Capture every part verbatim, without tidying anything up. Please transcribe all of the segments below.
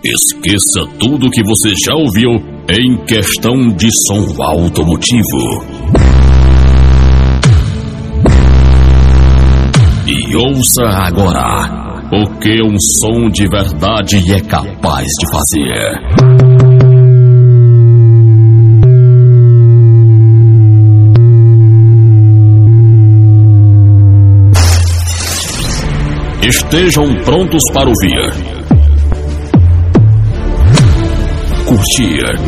Esqueça tudo que você já ouviu em questão de som automotivo. E ouça agora o que um som de verdade é capaz de fazer. Estejam prontos para ouvir, curtir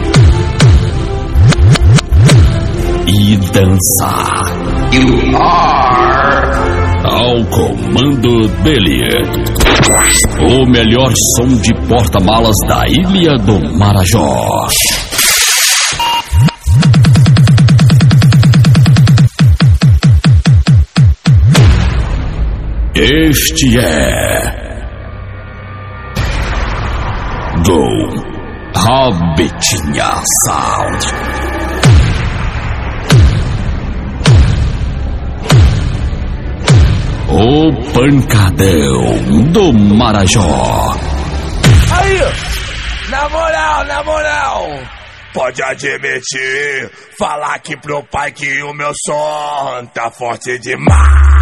e dançar. You are ao comando dele, o melhor som de porta-malas da Ilha do Marajó. Este é Go Rabetinha Sound. O pancadão do Marajó. Aí, na moral, na moral, pode admitir, falar aqui pro pai que o meu som tá forte demais.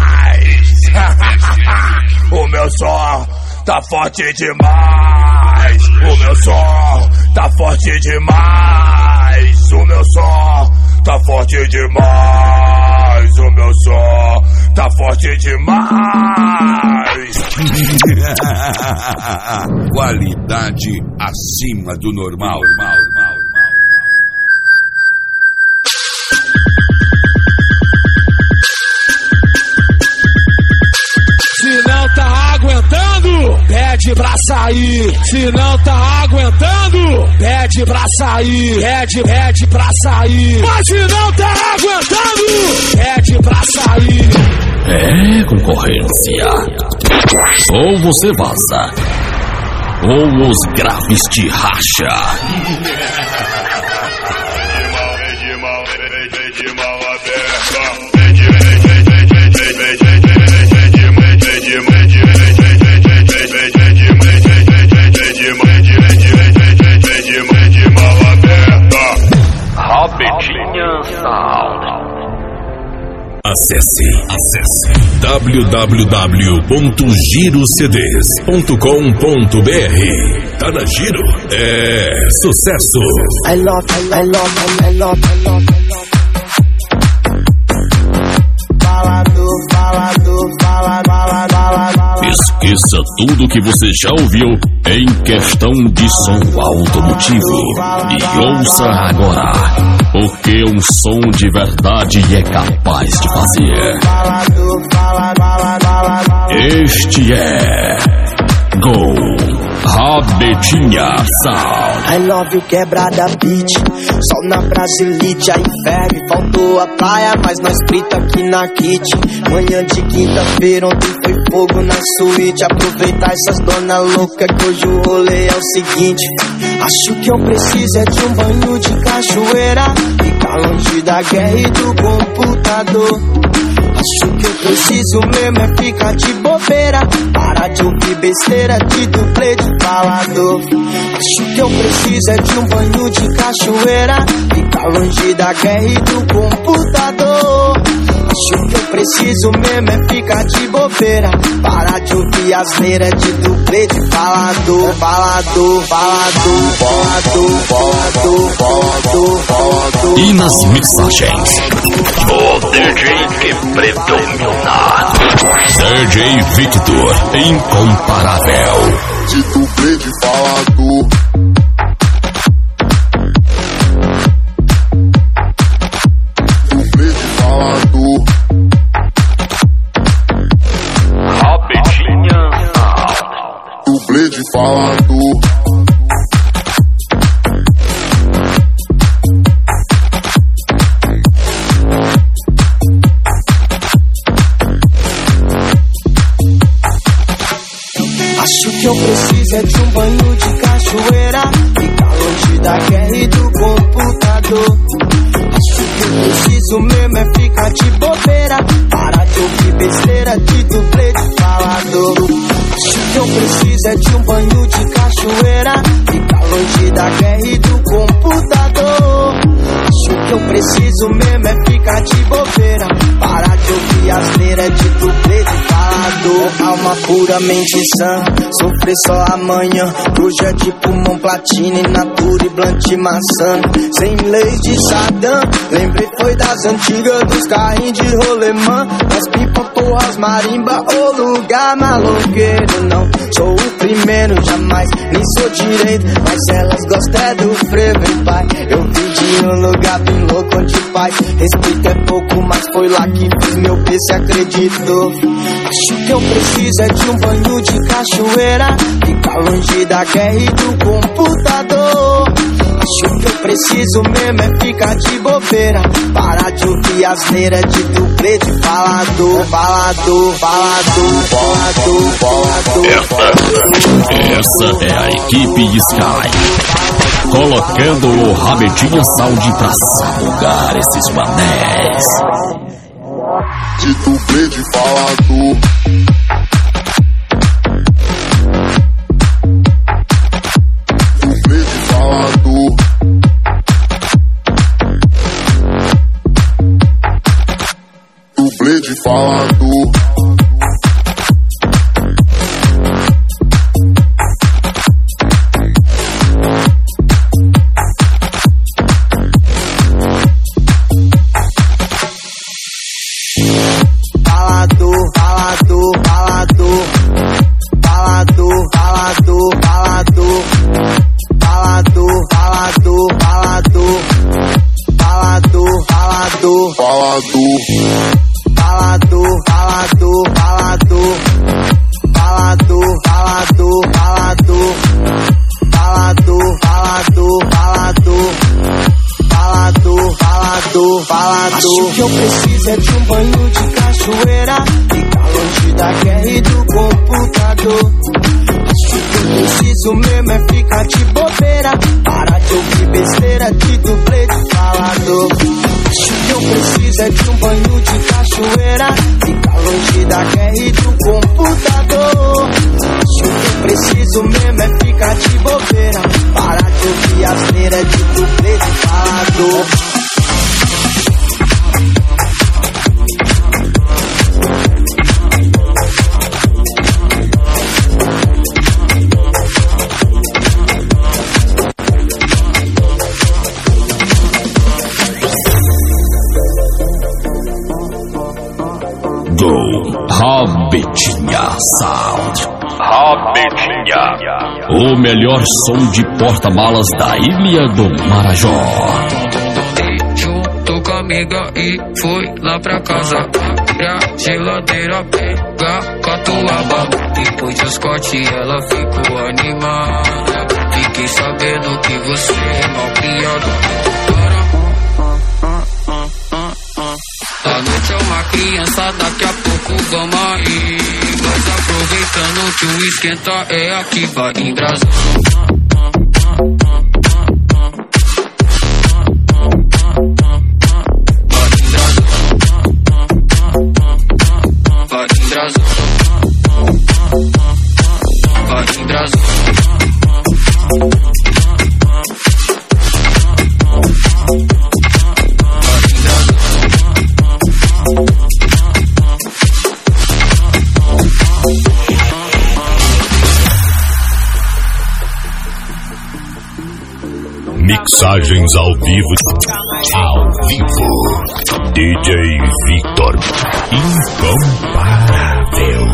O meu som tá forte demais. O meu som tá forte demais. O meu som tá forte demais. O meu som tá forte demais. Qualidade acima do normal. normal, normal. Se não tá aguentando, pede pra sair. Se não tá aguentando, pede pra sair. Pede, pede pra sair. Mas se não tá aguentando, pede pra sair. É concorrência. Ou você vaza, ou os graves te racha. Rabetinha Sound. Acesse, acesse w w w ponto giro c d s ponto com ponto b r. Tá na Giro, é sucesso. I love, I love, I love, I love, I love. Falado, falado, falado, falado, falado. Esqueça tudo que você já ouviu em questão de som automotivo. E ouça agora o que um som de verdade é capaz de fazer. Este é Go Rabetinha Sound. I love you, quebrada beat. Sol na Brasilite, aí ferve. Faltou a praia, mas nós frita aqui na kit. Manhã de quinta-feira, ontem foi fogo na suíte. Aproveitar essas dona louca que hoje o rolê é o seguinte. Acho que eu preciso é de um banho de cachoeira. Ficar longe da guerra e do computador. Acho que eu preciso mesmo é ficar de bobeira. Parar de ouvir besteira de dublê de falador. Acho que eu preciso é de um banho de cachoeira. Ficar longe da guerra e do computador. Acho que eu preciso mesmo é ficar de bobeira. Parar de ouvir asneira de dublê de falador. Falador, falador, falador, falador, falador, falador. E nas mixagens, O D J que predomina, D J Victor, incomparável. De dublê de falador. Dublê de falador. Rabetinha Sound. Dublê de falador. Acho que eu preciso é de um banho de cachoeira. Ficar longe da guerra e do computador. Acho que eu preciso mesmo é ficar de bobeira. Parar de ouvir besteira de dublê de falador. Acho que eu eu preciso é de um banho de cachoeira, ficar longe da guerra e do computador. Acho que eu preciso mesmo é ficar de bobeira, parar de ouvir asneira de dublê de falador. Alma puramente sã, sofrer só amanhã, coxa de pulmão, platina e natura e blunt maçã. Sem lei de Saddam, lembrei foi das antigas, dos carrinhos de rolemã, das pipa, porras, marimba, ou lugar maloqueiro. Não sou o primeiro, jamais, nem sou direito, mas elas gostam é do frevo, hein, pai. Eu vim de um lugar bem louco onde paz, respeito é pouco, mas foi lá que fiz meu P, se acreditou. Acho que eu preciso é de um banho de cachoeira, ficar longe da guerra e do computador. Acho que eu preciso mesmo é ficar de bobeira, parar de ouvir asneira de dublê de falador. Falador, falador, falador, falador. Essa, essa é a equipe Sky, colocando o Rabedinha Sound pra sabugar esses manés. De dublê de falador. Dublê de falador. Dublê de falador. Falador, falador, falador, falador, falador, falador, falador, falador, falador, falador, falador, falador. Acho que eu preciso é de um banho de cachoeira, ficar longe da guerra e do computador. Acho que eu preciso mesmo é ficar de bobeira, parar de ouvir besteira de dublê de falador. Acho que eu preciso é de um banho de cachoeira, ficar longe da guerra e do computador. Acho que eu preciso mesmo é ficar de bobeira, parar de ouvir asneira de dublê de falador. Rabedinha Sound. Rabedinha. O melhor som de porta-malas da Ilha do Marajó. Junto com a amiga e fui lá pra casa. Abre a geladeira, pega catuaba. Depois dos cortes ela ficou animada. Fiquei sabendo que você é mal criado. A noite é uma criança, daqui a pouco vamos aí. Mas aproveitando que o esquenta é aqui, vai embrasando. Vai embrasando. Vai embrasando. Mixagens ao vivo. Ao vivo. D J Victor. Incomparável.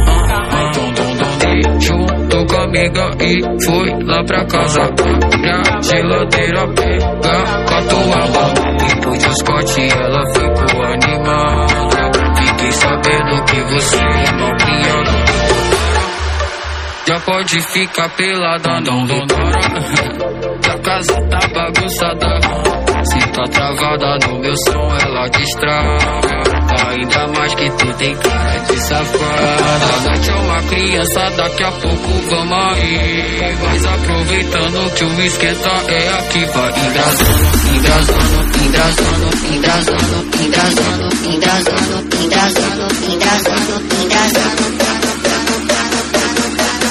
Junto com a amiga e fui lá pra casa. Minha geladeira pega catuaba. Depois dos cortes ela ficou animada. Fiquei sabendo que você é mal criado. Já pode ficar pelada, não demora. A casa tá bagunçada. Se tá travada no meu som, ela destrava. Ainda mais que tu tem cara de safada. A noite é uma criança, daqui a pouco vamos aí. Mas aproveitando que o esquenta é aqui, vai engrasando, engrasando, engrasando, engrasando, engrasando, engrasando, engrasando, engrasando, engrasando.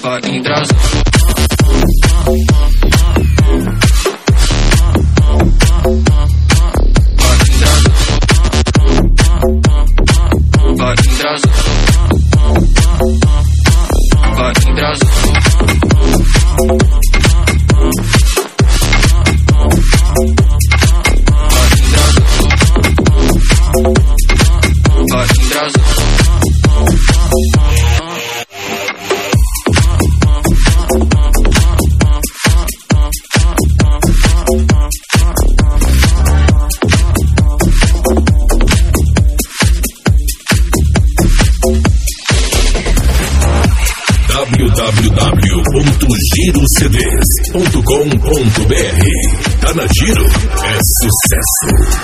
vai embrasar. Vai embrasar. Vai embrasar. Vai embrasar. w w w ponto giro c d s ponto com ponto b r. Tá na Giro, é sucesso.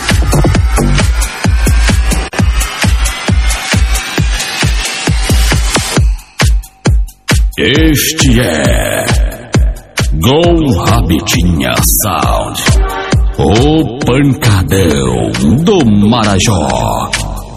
Este é Gol Rabitinha Sound, o pancadão do Marajó.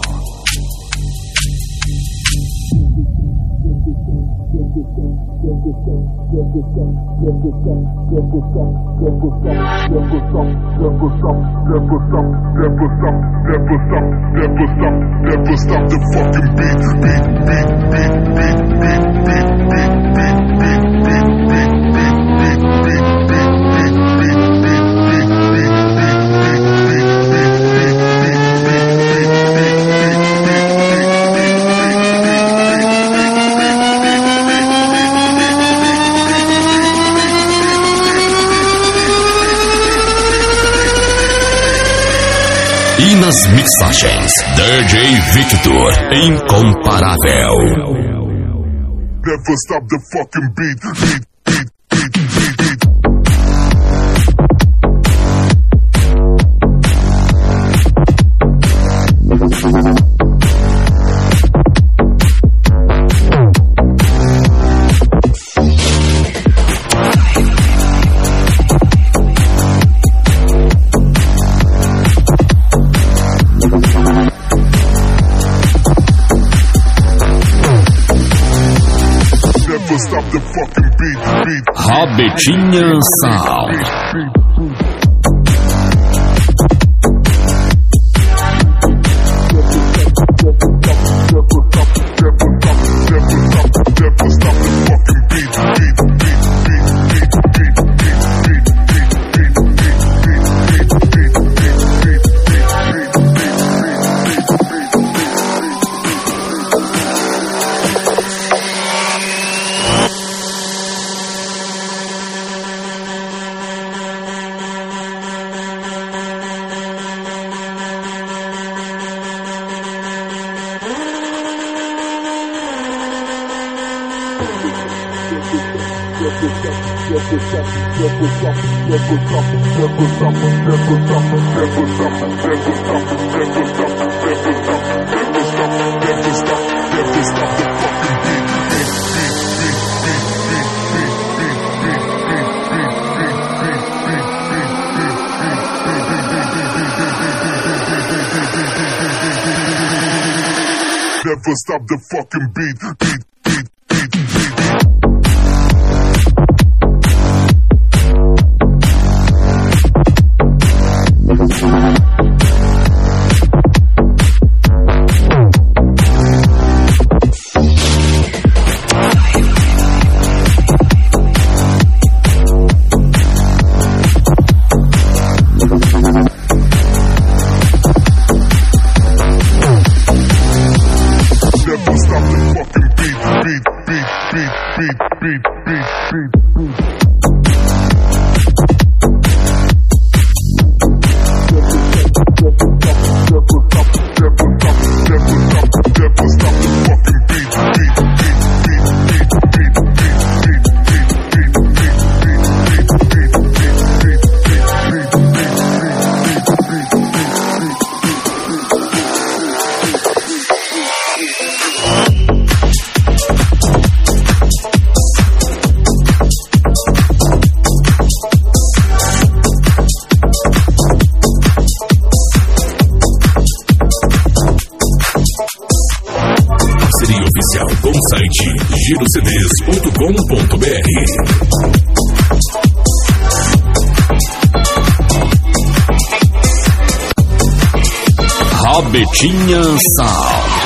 Never stop the fucking beat, beat, beat, beat, beat, beat, beat, beat, beat, beat, beat, beat, beat, beat, E nas mixagens, D J Victor, incomparável. Never stop the fucking beat, beat, beat, beat, beat, beat. Stop the fucking beat, beat. Rabitinha Sound. Never stop the fucking beat, beat, beat, beat, beat, beat. Never stop the fucking beat. comercial com o site giro c d s ponto com ponto b r. Rabetinha Sound.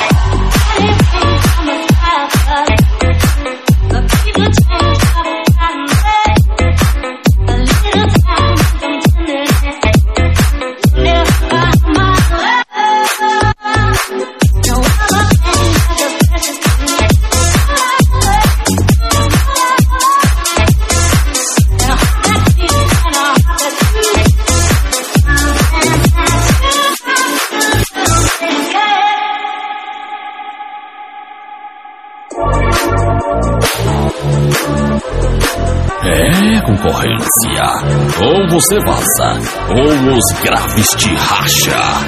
É concorrência. Ou você vaza, ou os graves te racha.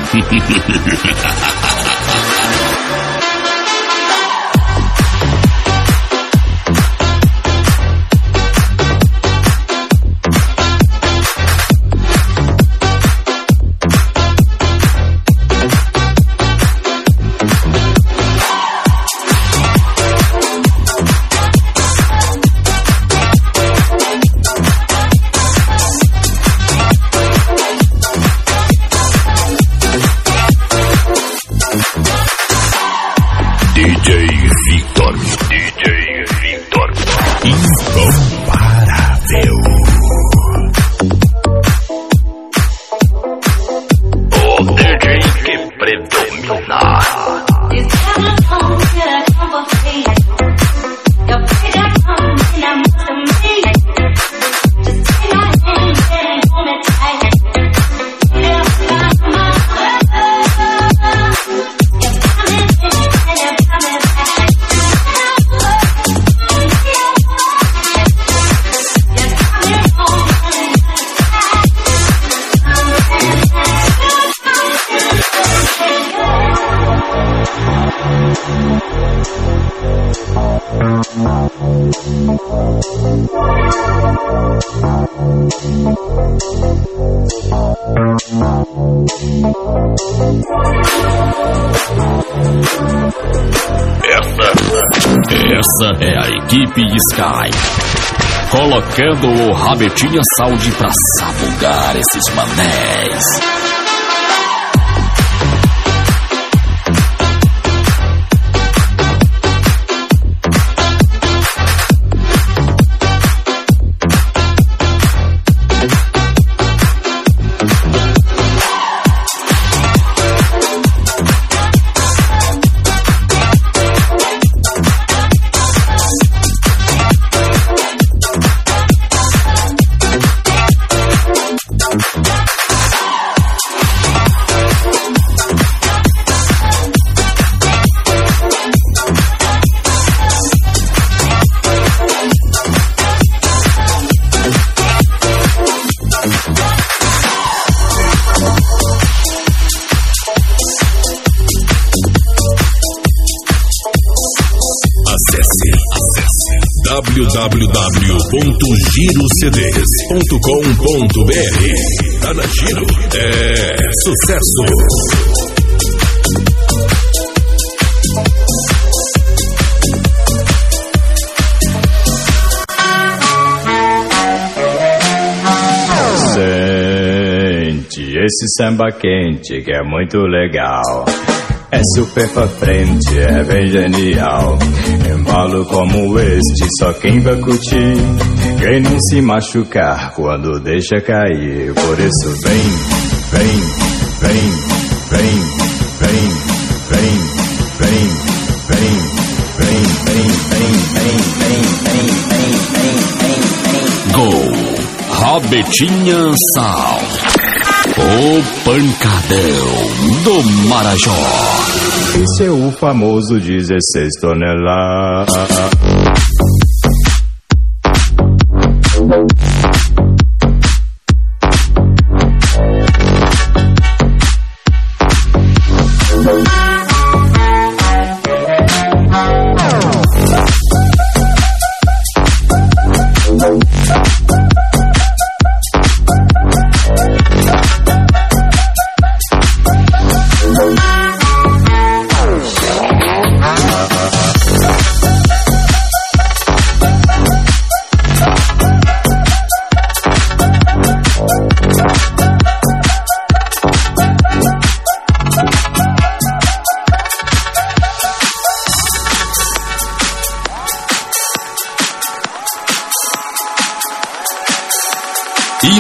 D J Victor, D J Victor, incomparável. O D J que predomina. Essa é a equipe Sky, colocando o Rabetinha Sound pra sabugar esses manés. w w w ponto giro c d s ponto com ponto b r. Tá na Giro, é sucesso. Sente esse samba quente que é muito legal. É super pra frente, é bem genial. Embalo como este, só quem vai curtir. Quem não se machucar quando deixa cair. Por isso vem, vem, vem, vem, vem, vem, vem, vem, vem, vem, vem, vem, vem, vem, vem, Go Rabetinha Sound, o pancadão do Marajó. Esse é o famoso dezesseis toneladas.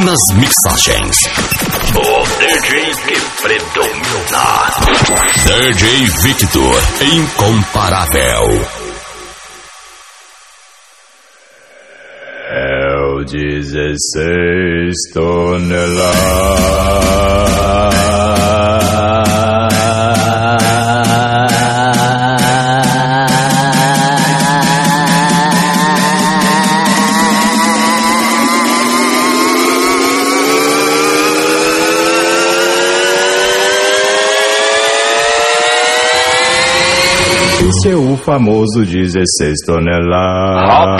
nas mixagens. O D J que predomina. D J Victor, incomparável. É o dezesseis toneladas. Esse é o famoso dezesseis toneladas.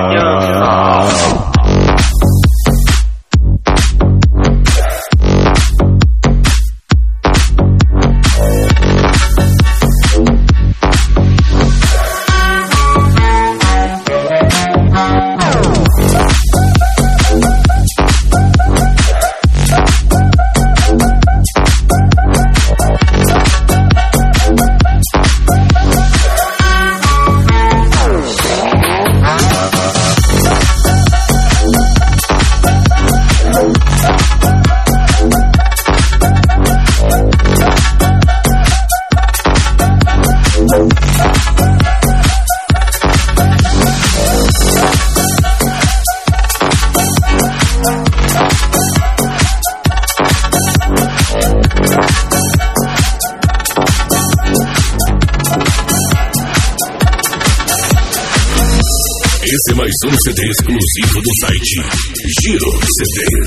Esse é mais um C D exclusivo do site Giro C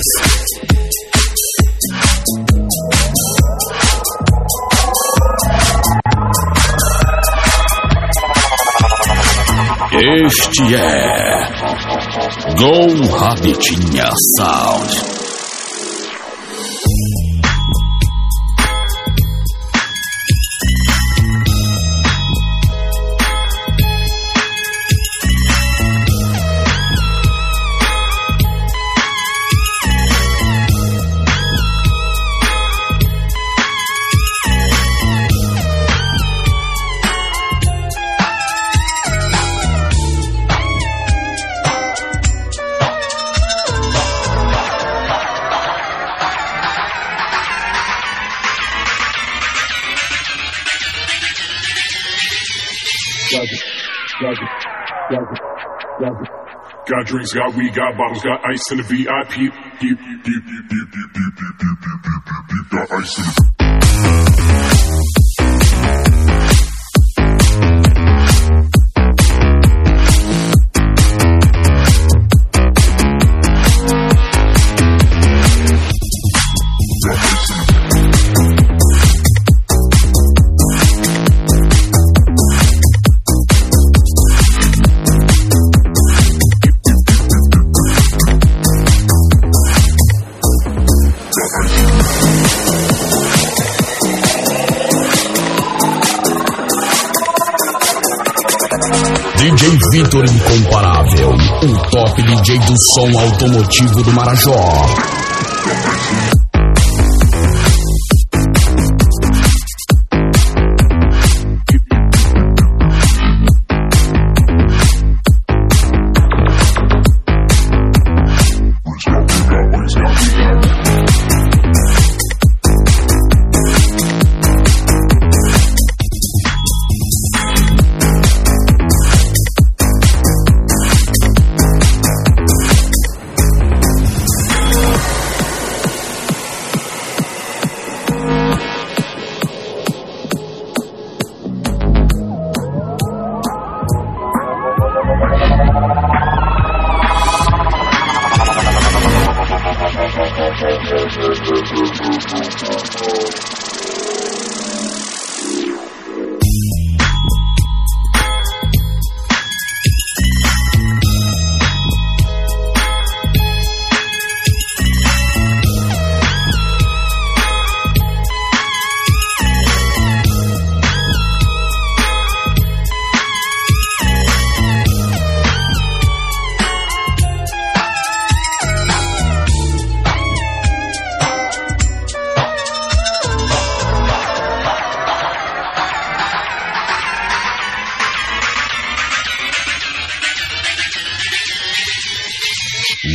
Ds. Este é Go Rabitinha Sound. Got drinks, got weed, got bottles, got ice in the V I P. Deep, deep, deep, deep, deep, deep, deep, deep, deep, deep, deep, deep, got ice in the D J Victor Incomparável, o top D J do som automotivo do Marajó.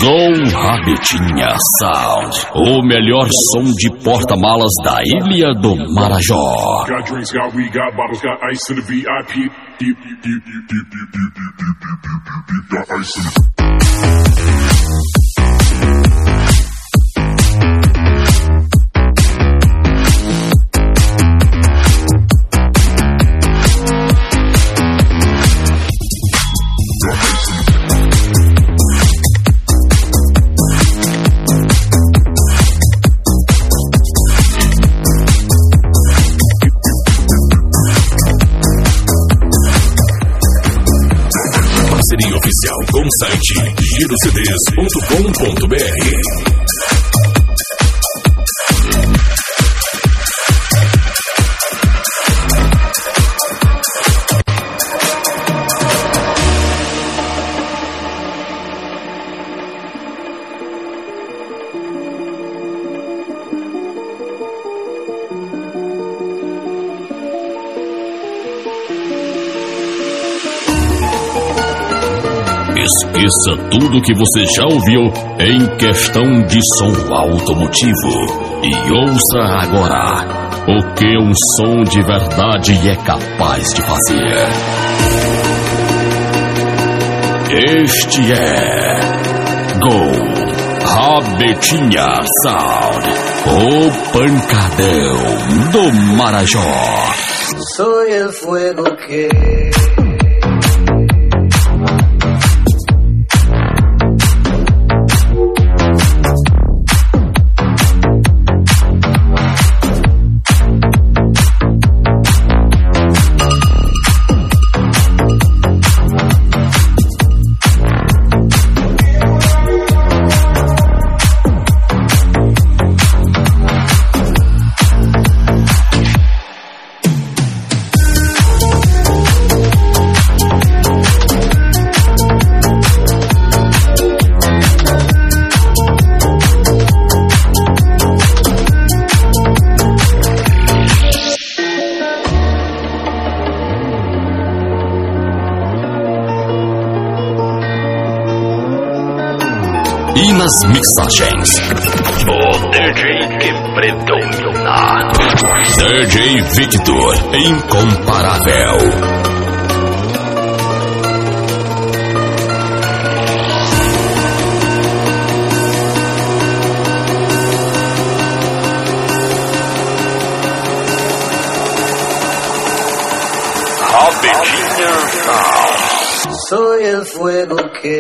Chegou Rabetinha Sound, o melhor som de porta-malas da Ilha do Marajó. Got drinks, got weed, got bottles, got ice in the V I P. Deep, deep, deep, deep, deep, deep, deep, deep, deep, deep, deep, deep, got ice in the oficial com o site giro c d s ponto com ponto b r. Esqueça tudo que você já ouviu em questão de som automotivo e ouça agora o que um som de verdade é capaz de fazer. Este é Go Rabetinha Sound, o pancadão do Marajó. Soy el fuego que e nas mixagens, o D J que predomina. D J Victor, incomparável. Rabetinha Sound. soy el fuego que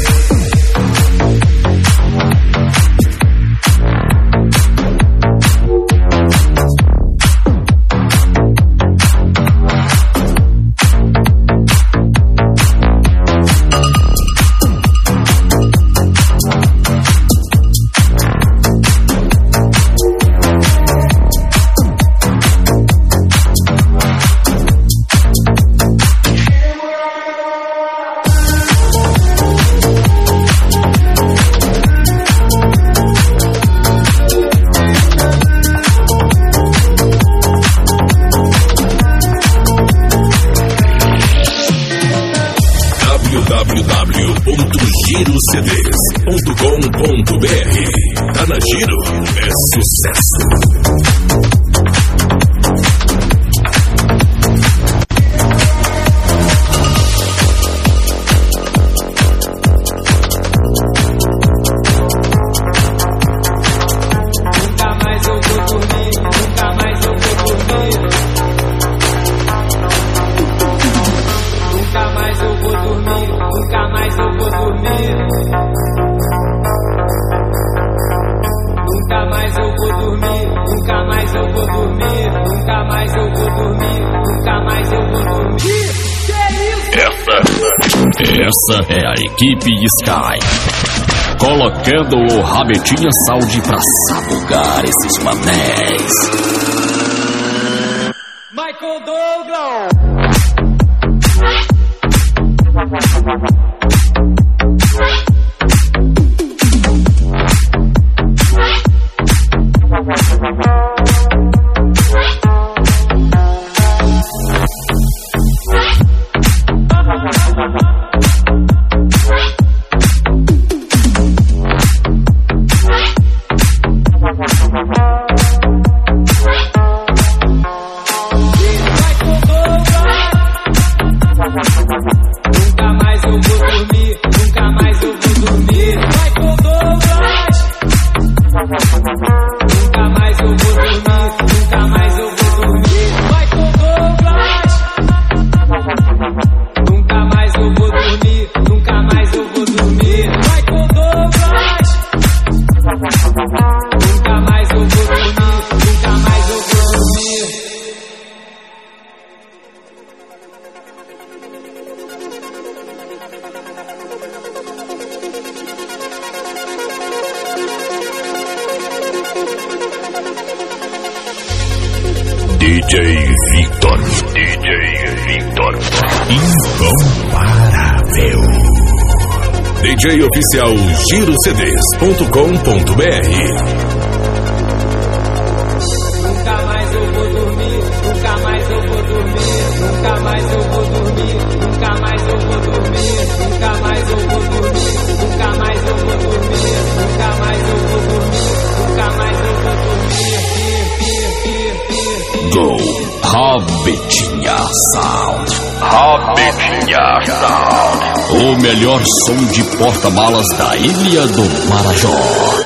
w w w ponto giro c d s ponto com ponto b r. Tá na Giro, é sucesso. Essa é a equipe Sky, colocando o Rabetinha Sound pra sabogar esses manés. Michael Douglas. D J Victor. D J Victor. Incomparável. D J oficial giro c d s ponto com ponto b r. Nunca mais eu vou dormir, nunca mais eu vou dormir, nunca mais eu vou dormir, nunca mais eu vou dormir, nunca mais eu vou dormir, nunca mais eu vou dormir, nunca mais eu vou dormir, nunca mais eu vou dormir. Go Rabetinha Sound. Rabetinha Sound. O melhor som de porta-malas da Ilha do Marajó.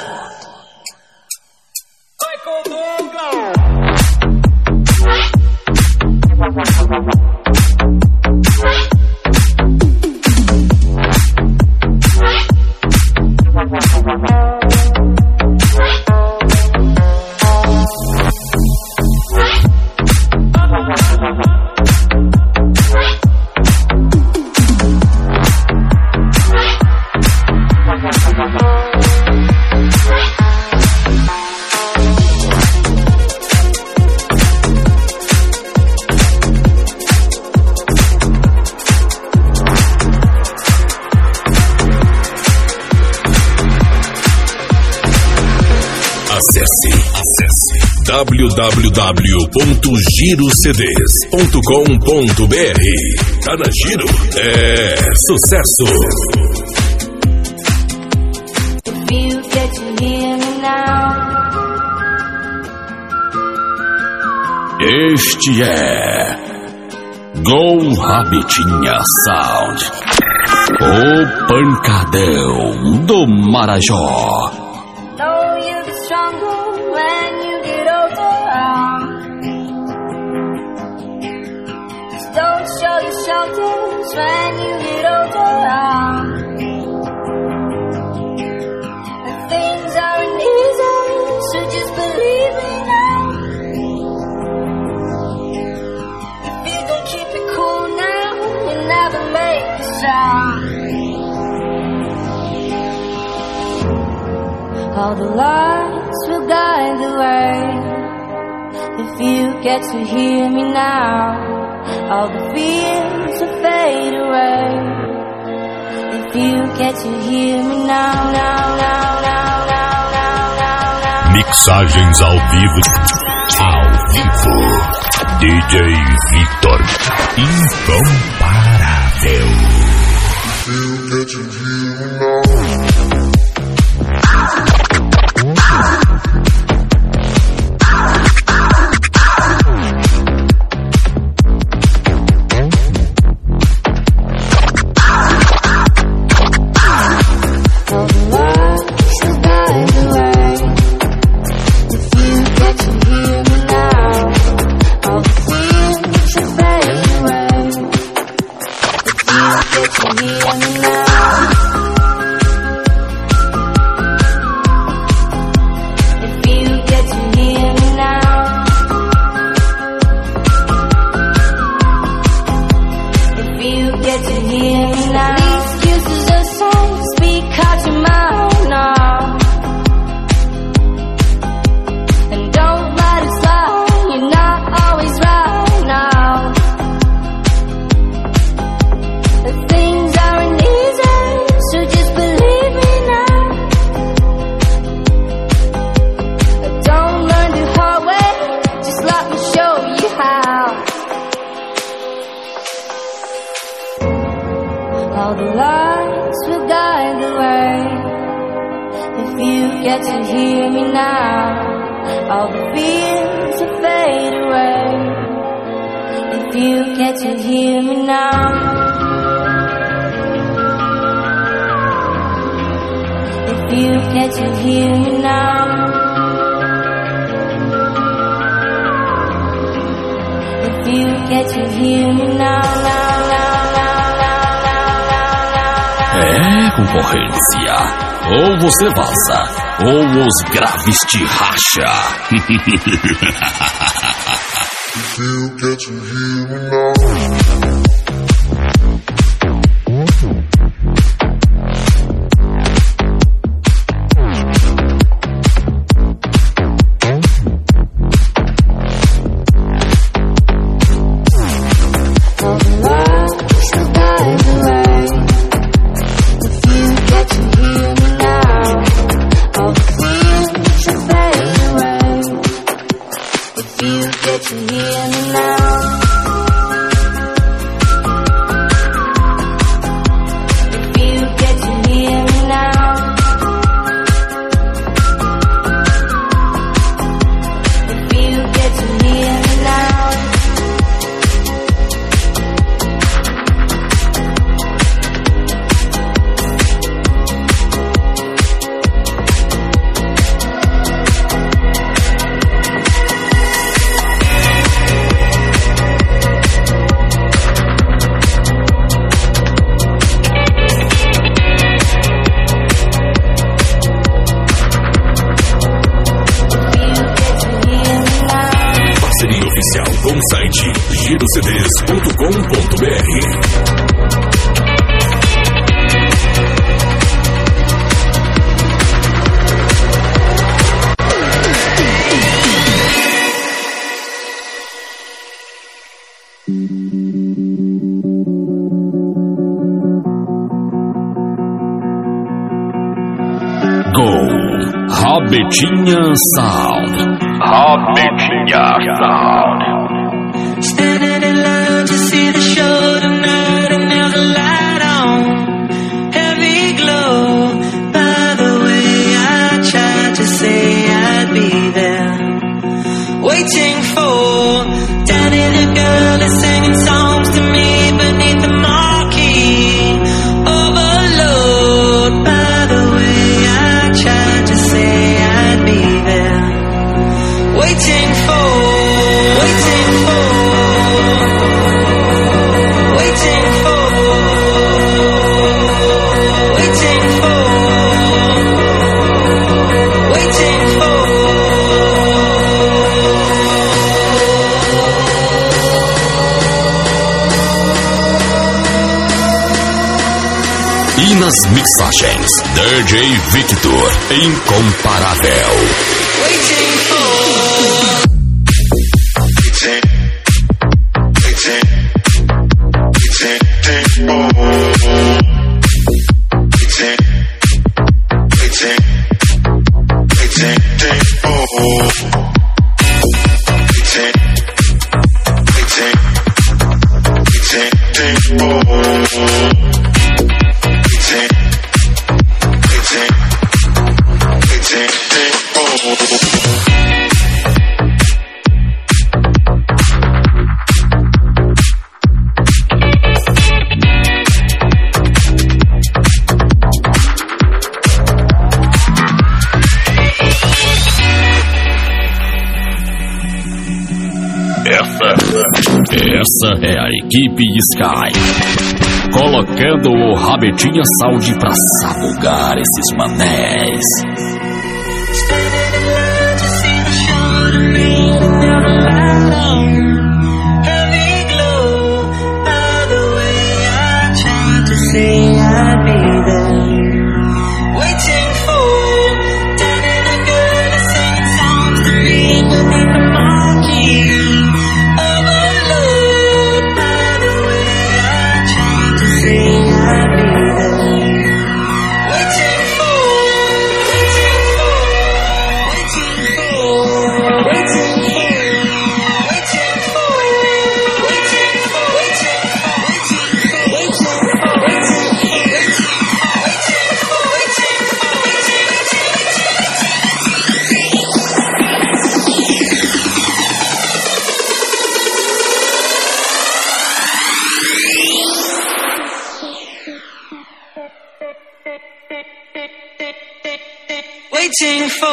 w w w ponto giro c d s ponto com ponto b r. Tá na Giro, é sucesso. Este é Go Rabetinha Sound, o pancadão do Marajó. Shoulders when you get older. Things aren't easy, so just believe me now. If you don't keep it cool now, you never make a sound. All the lights will guide the way. If you get to hear me now, all the fears will fade away. If you get to hear me now, now, now, now, now, now, now, now. Mixagens ao vivo. Ao vivo. D J Victor. Incomparável. If you get to hear me now. É concorrência. Ou você vaza, ou os graves te racha. If you get to hear me now. Deles ponto com ponto br. Rabetinha Sound. Rabetinha Sound. Standing in line to see the show tonight, and there's a light on, heavy glow. By the way, I tried to say I'd be there, waiting for Danny the girl is singing songs to me beneath the marquee. Overload. By the way, I tried to say I'd be there, waiting for, waiting for, waiting for, waiting for, waiting for. E nas mixagens, D J Victor, incomparável. Waiting for. Essa é a equipe Sky, colocando o Rabetinha Sound pra sabugar esses manés. Waiting for.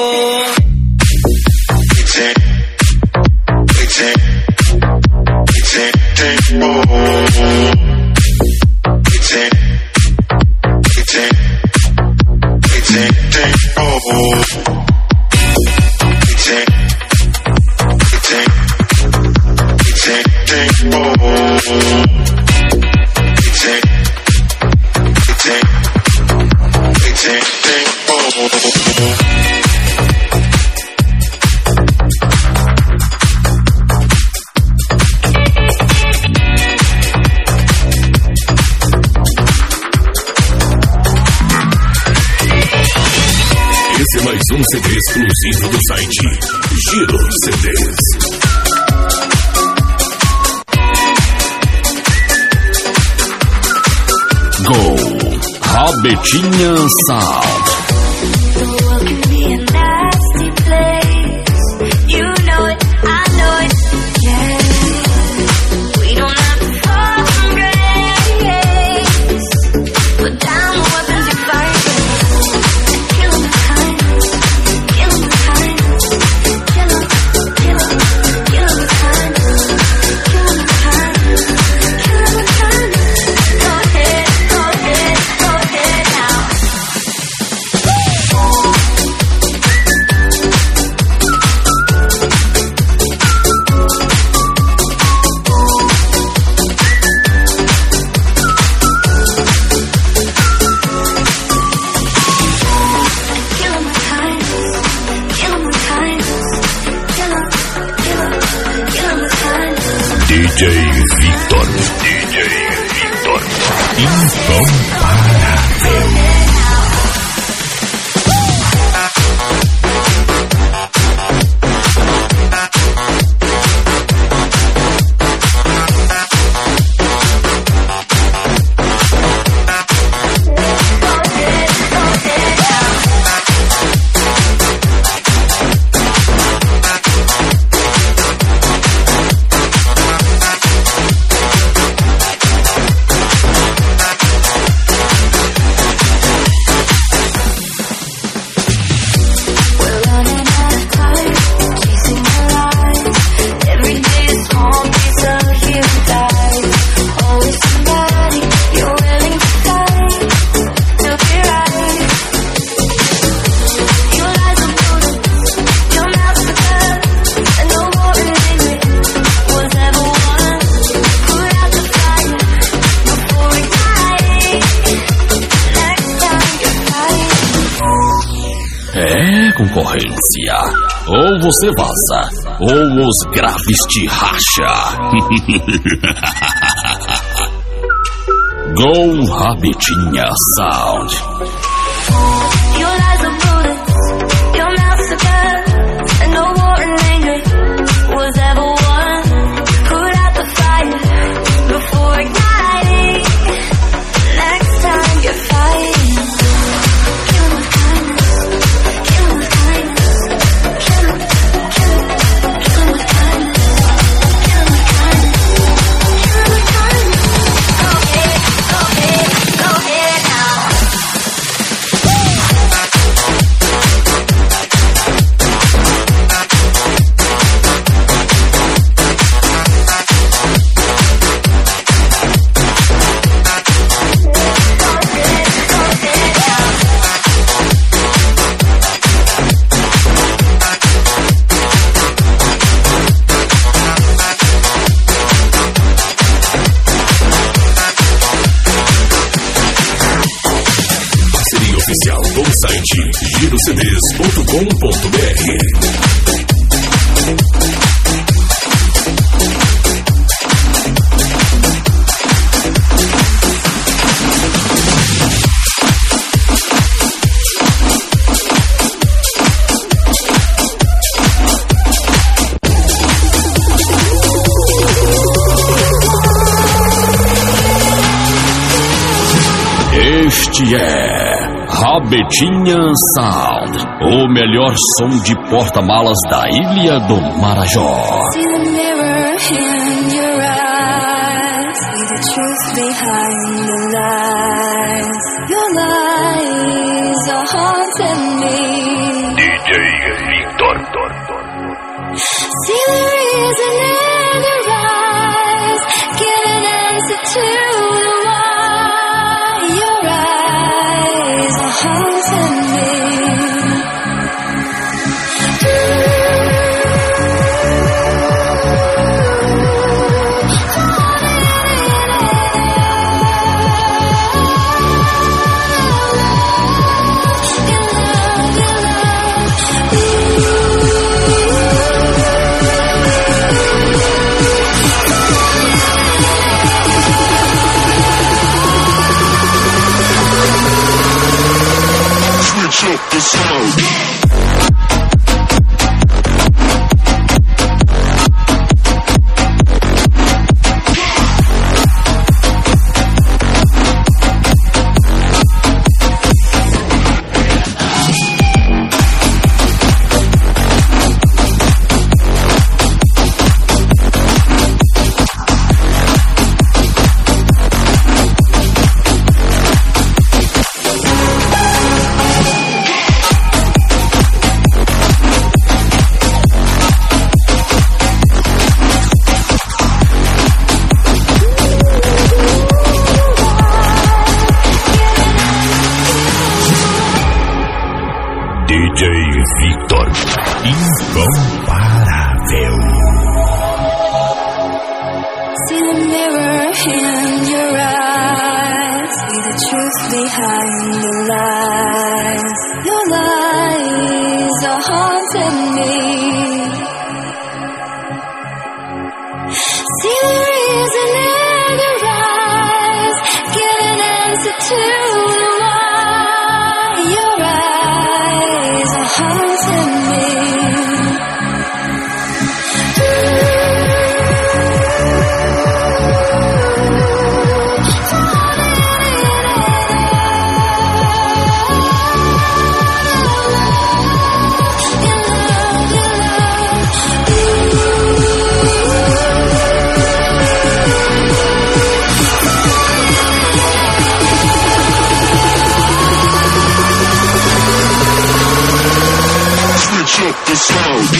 Esse é mais um C D exclusivo do site Giro C Ds. Go Rabetinha Sound. Victor. D J Victor. Incomparável. Concorrência. Ou você vaza, ou os graves te racha. Go Rabitinha Sound. Your lies are bullets, your mouth's a gun, and no war in anger was ever won. Put out the fire before igniting. Next time you're fighting, kill with kindness, kill with kindness, kill, kill, kill with kindness, kill with kindness, kill with kindness. Go ahead, go ahead, go ahead now. Parceria oficial do site giro c d s ponto com ponto b r. Este é Rabitinha Sound, o melhor som de porta-malas da Ilha do Marajó. See the mirror in your eyes, see the truth behind the lies. Your lies are haunting me. D J Victor. See the reason in your eyes, get an answer to the why. Your eyes are haunting me. Switch up the sound. D J Victor. Incomparável. See the mirror in your eyes, see the truth behind the lies. Your lies are haunting me. See the reason in the sound.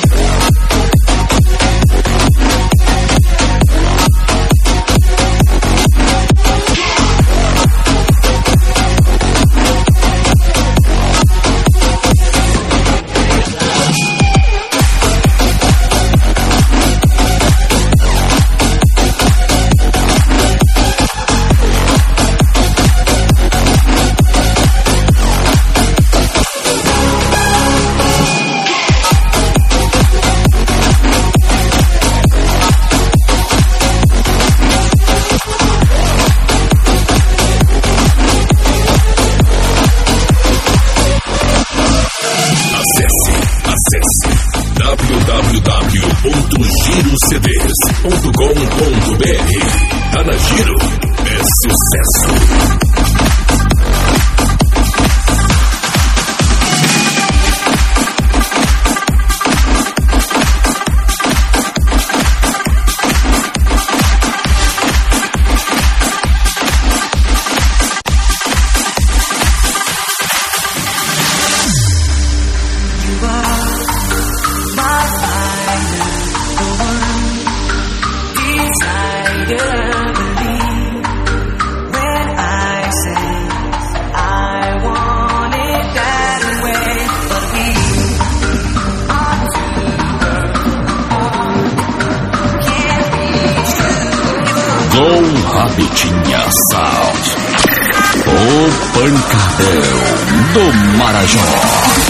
w w w ponto giro c d s ponto com ponto b r. Tá na Giro, é sucesso. Go Rabitinha Sound, o pancadão do Marajó.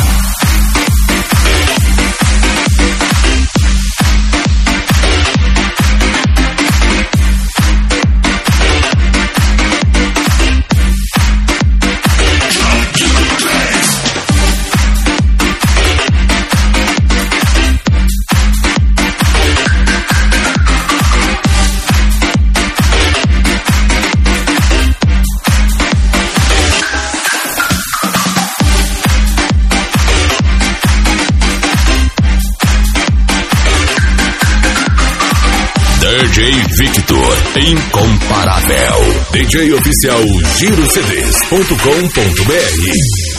D J Victor, incomparável. D J oficial giro c d s ponto com ponto b r.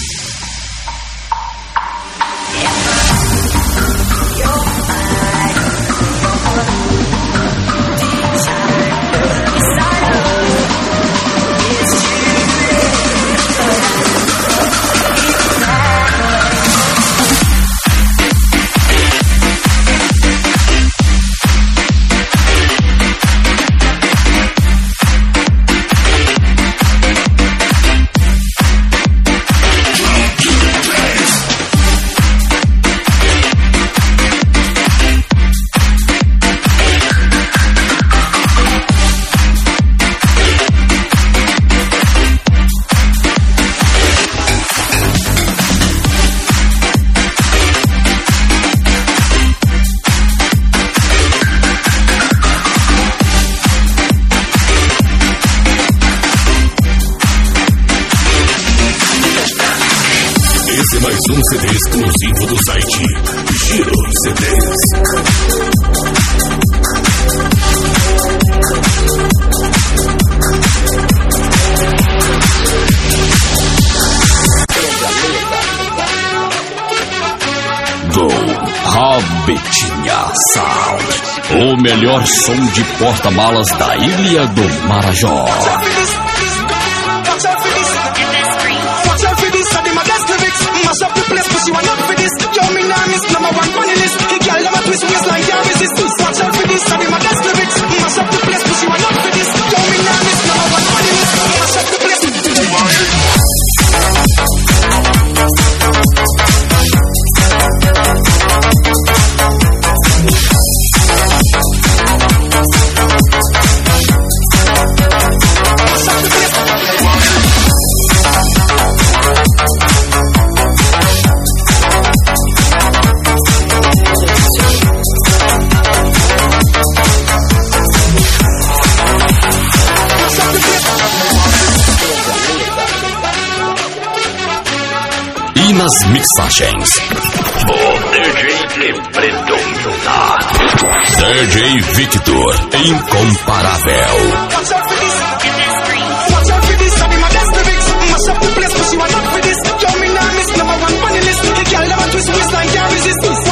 Esse é mais um C D exclusivo do site Giro C Ds. Go Rabitinha Sound, o melhor som de porta-malas da Ilha do Marajó. E nas mixagens, o D J que predomina, D J Victor, incomparável. She want up for this, yo, me nah miss number one funny list. The girl never twist waist like your resistance.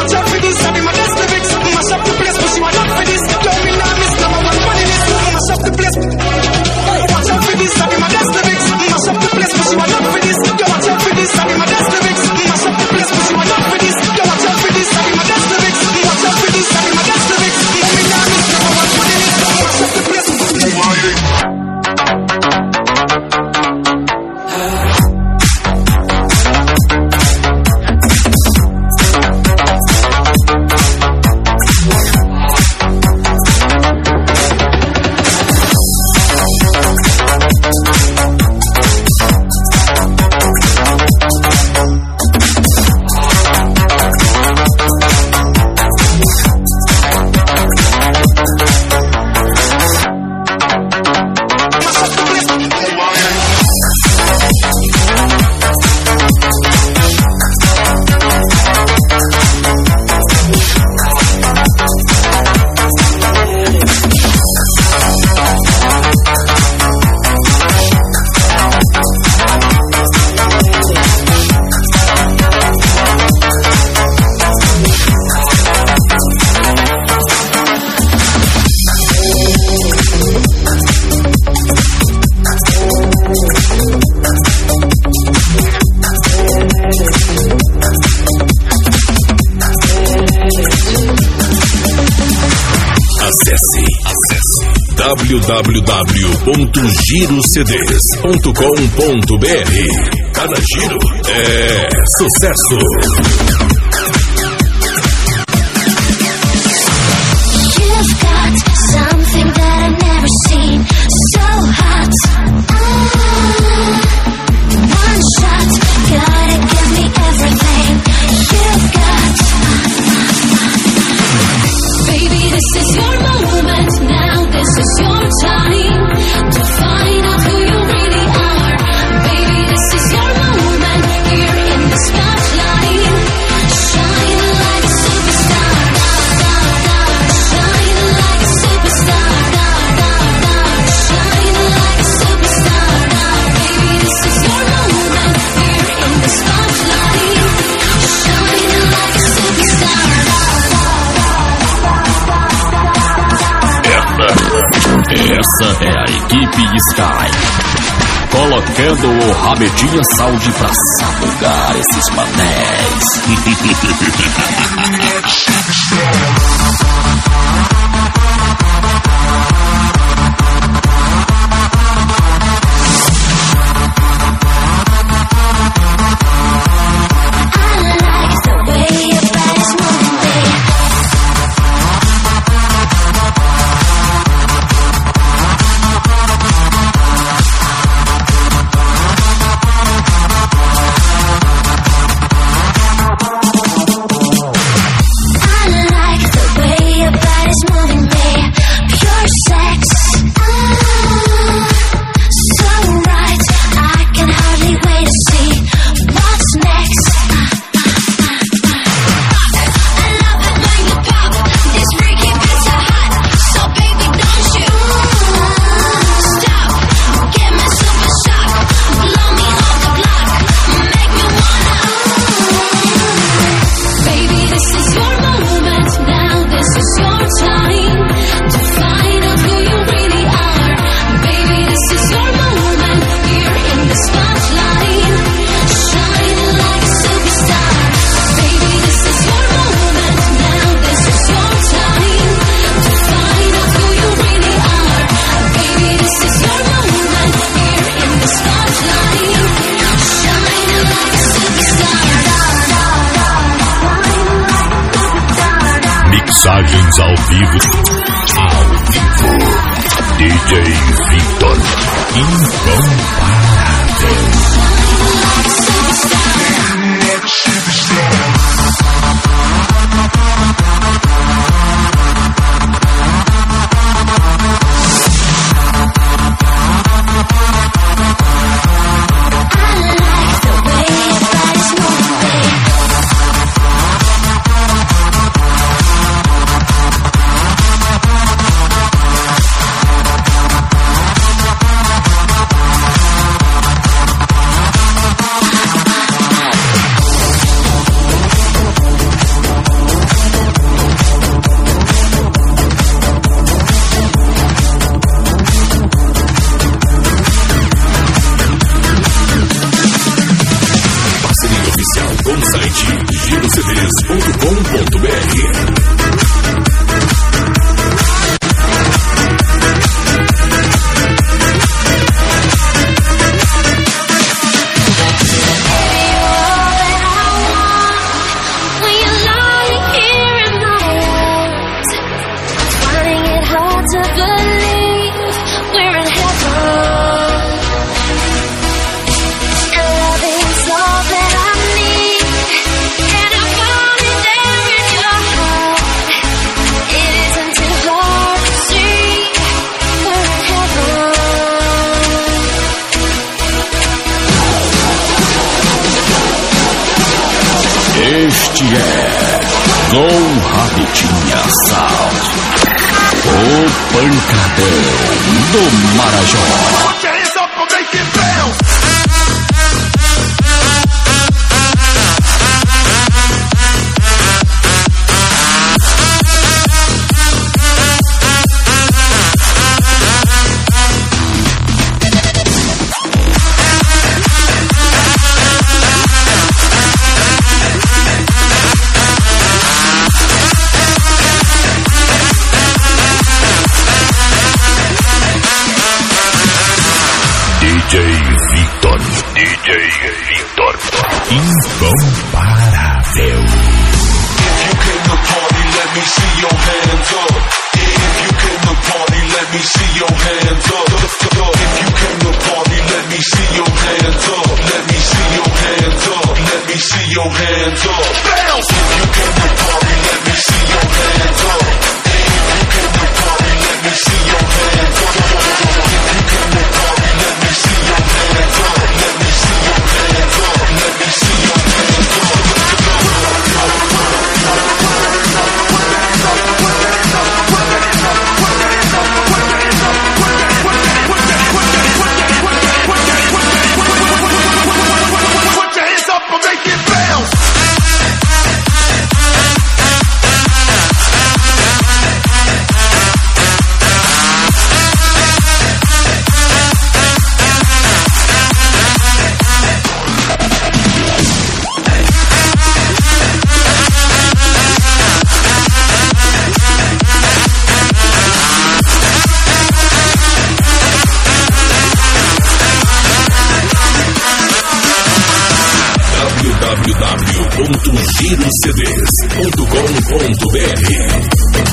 w w w ponto giro c d s ponto com ponto b r. Tá na Giro é sucesso. You've got something that I've never seen, so hot. Ah, one shot, gotta give me everything you've got. Baby, this is your moment now. This is your time to find out who you really are. Baby, this is your moment here in the spotlight. Shine like a superstar. Shine like a superstar. Shine like a superstar. Baby, this is your moment here in the spotlight. Shine like a superstar. Essa é a equipe Sky, colocando o Rabedinha Saúde pra sabugar esses panéis. Mixagens ao vivo. Ao vivo. D J Victor. Incomparável. Este é Gol Rabitinha Sound, o pancadão do Marajó. D J Victor, D J Victor, incomparável. If you came to party, let me see your hands up. If you came to party, let me see your hands up. If you came to party, let me see your hands up. Let me see your hands up. Let me see your hands up. Bounce. If you came to party, let me see your hands up. If you came to party, let me see your hands up. If you came to party, let me see your hands up. Let me see your hands up. Let me see your hands up. Put your hands up and make it bounce. w w w ponto giro c d s ponto com ponto b r.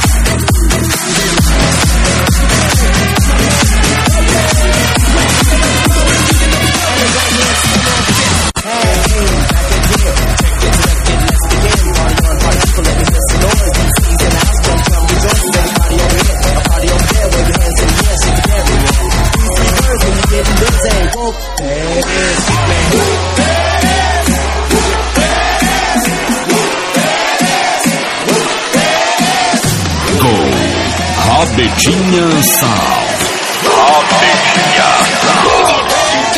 Rabitinha Sound. Rabitinha Sound.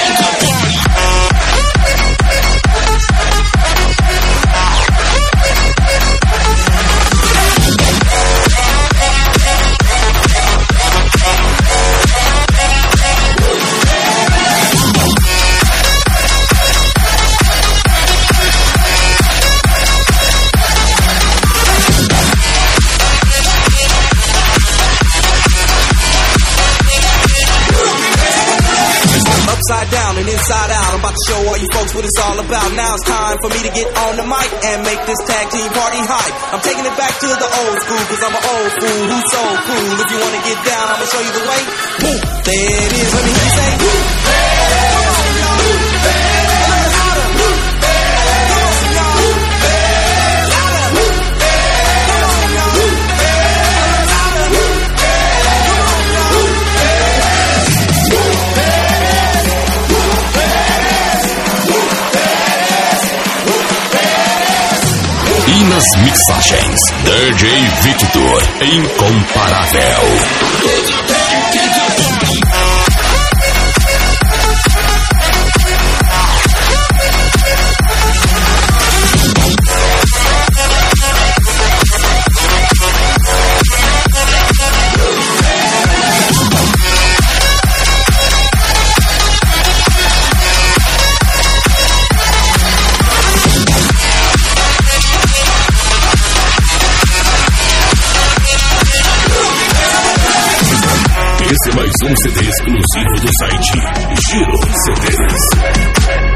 Upside down and inside out, I'm about to show all you folks what it's all about. Now it's time for me to get on the mic and make this tag team party hype. I'm taking it back to the old school, cause I'm an old fool who's so cool. If you wanna get down, I'ma show you the way. Woo, there it is, let me hear you say woo, hey, come on, y'all. Woo, hey, louder, woo, hey, come on, y'all. Woo, hey, louder, woo, hey, come on, y'all. Woo, hey, louder, woo, hey, come on, y'all. Woo, E nas mixagens, D J Victor, incomparável. Esse é mais um C D exclusivo do site Giro C Ds.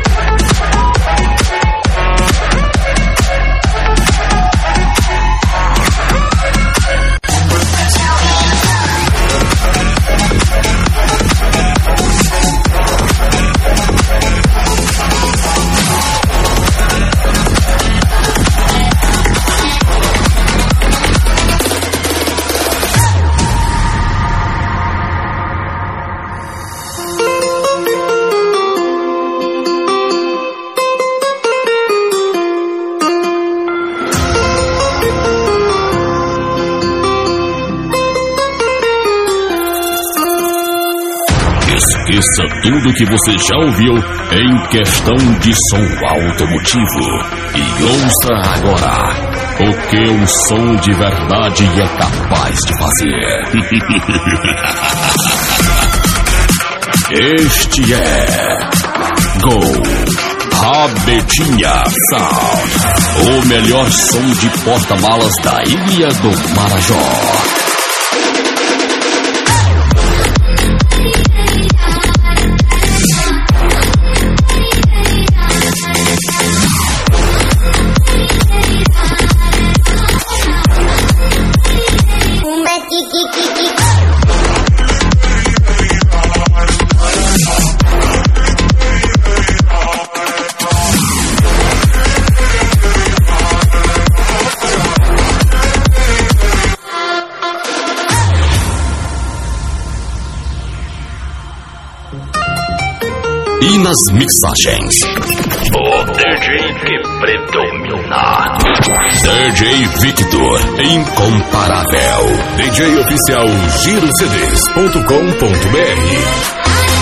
Esqueça tudo que você já ouviu em questão de som automotivo. E ouça agora o que um som de verdade é capaz de fazer. Este é Go Rabetinha Sound, o melhor som de porta-malas da Ilha do Marajó. E nas mixagens, o D J que predomina, D J Victor, incomparável. D J oficial Giro C Ds ponto com ponto B R.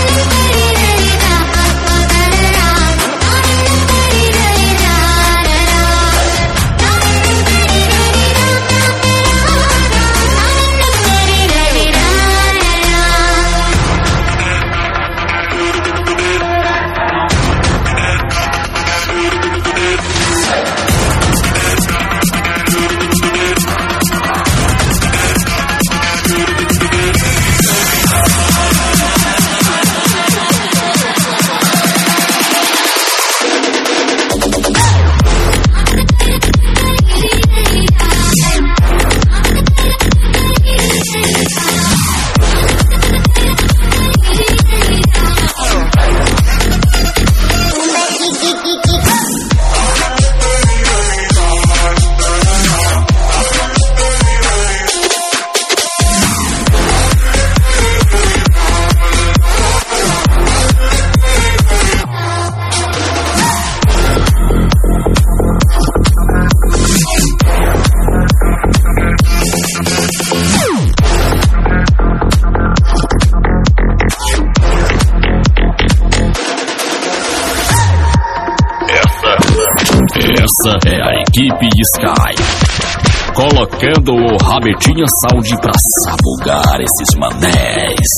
Essa é a equipe Sky, colocando o Rabetinha Sound pra sabugar esses manés.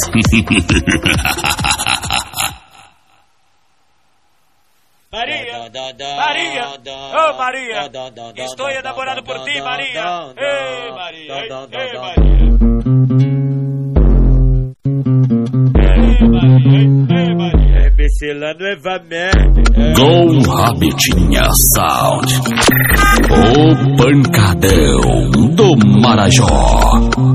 Maria, Maria, oh Maria, estou enamorado por ti, Maria. Ei, Maria, ei, Maria. Ei, Maria, ei, Maria. Rebecela novamente. Go Rabetinha Sound, o pancadão do Marajó.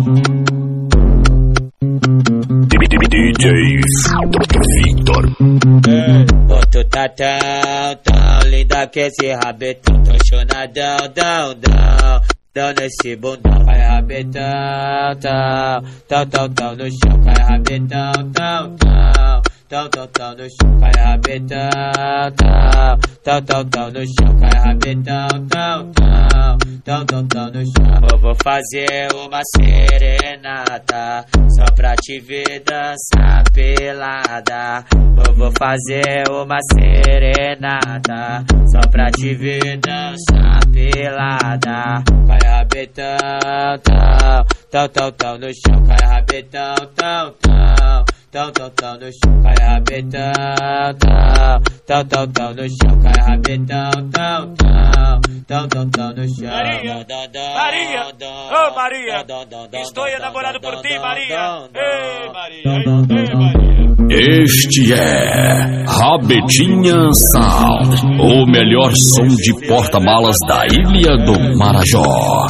D J Victor. Oh, tu tá tão, tão linda que esse rabetão, tô chonadão, dão, dão, dão nesse bundão, vai rabetão, tão, tão, tão, tão no chão, vai rabetão, tão, tão, tão, tão, tão no chão, vai rabetão, tão, tão, tão, tão no chão, vai rabetão, tão, tão, tão, tão, tão no chão. Eu vou fazer uma serenata só pra te ver dançar pelada. Eu vou fazer uma serenata só pra te ver dançar pelada. Vai rabetão, tão, tão, tão, tão no chão, vai rabetão, tão, tão, tão, tão, tão no chão, vai rabetão, tão, tão, tão, tão no chão, vai rabetão, tão, tão, tão, tão, tão no chão. Maria, Maria, oh Maria, estou enamorado por ti, Maria. Ei, Maria, ei, Maria. Este é Rabetinha Sound, o melhor som de porta-malas da Ilha do Marajó.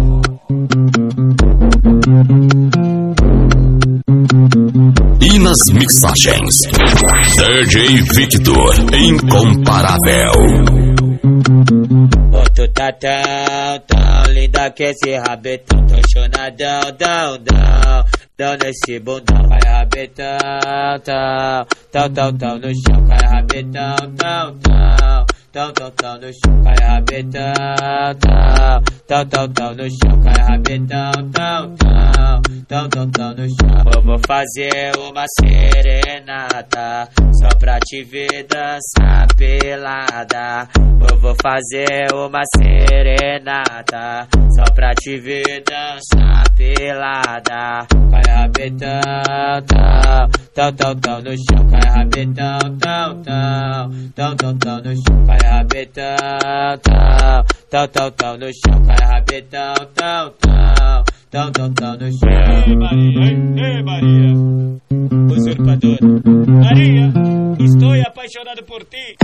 E nas mixagens, D J Victor, incomparável. Oh, tu tá tão, tão linda que esse rabetão, tô chonadão, dão, dão, dão nesse bundão, vai rabetão, tão, tão, tão, tão no chão, vai rabetão, tão, tão, tão, tão, tão no chão, cai rabetão, tão, tão, tão, tão no chão, cai rabetão, tão, tão, tão, tão, tão no chão. Eu vou fazer uma serenata só pra te ver dançar pelada. Eu vou fazer uma serenata só pra te ver dançar pelada. Cai rabetão, tão, tão, tão, tão no chão, cai rabetão, tão, tão, tão, tão, tão no chão, cai rabetão, tão, tão, tão, tão no chão, cai rabetão, tão, tão, tão, tão, tão no chão. Ei, Maria, ei, Maria, usurpadora. Maria, estou apaixonado por ti.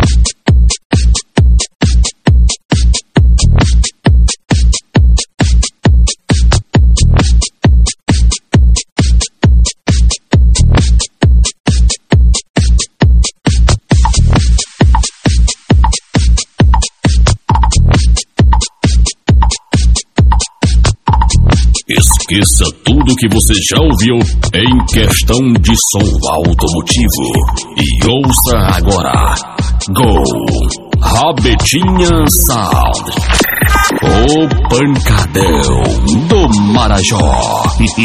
Esqueça tudo que você já ouviu em questão de som automotivo e ouça agora Go Rabetinha Sound, o pancadão do Marajó.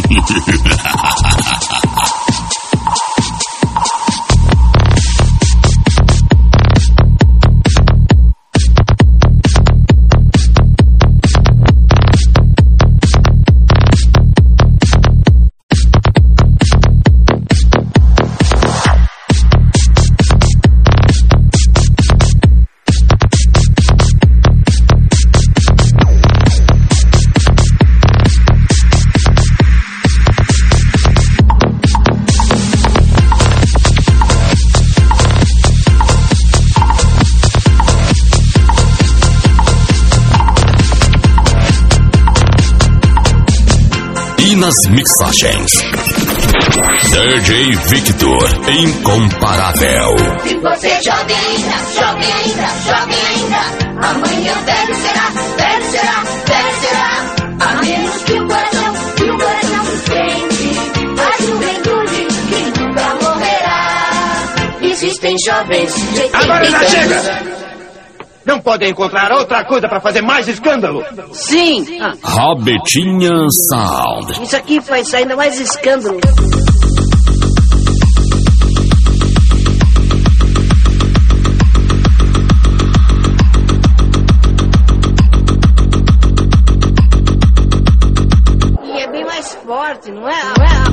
E nas mixagens, D J Victor, incomparável. Se você é jovem ainda, jovem ainda, jovem ainda, amanhã velho será, velho será, velho será. A menos que o coração, que o coração sente a juventude que nunca morrerá. Existem jovens de oitenta Agora já anos. chega! Não podem encontrar outra coisa pra fazer mais escândalo? Sim! Ah. Rabetinha Sound. Isso aqui faz ainda mais escândalo. E é bem mais forte, não é? Não é?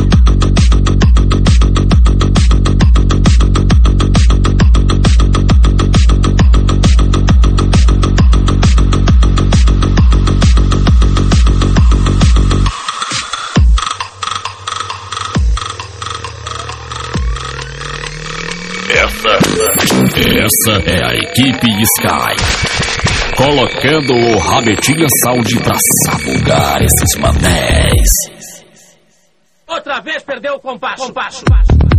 Essa é a equipe Sky, colocando o Rabetinha Sound pra sabugar esses manés. Outra vez perdeu o compasso. compasso.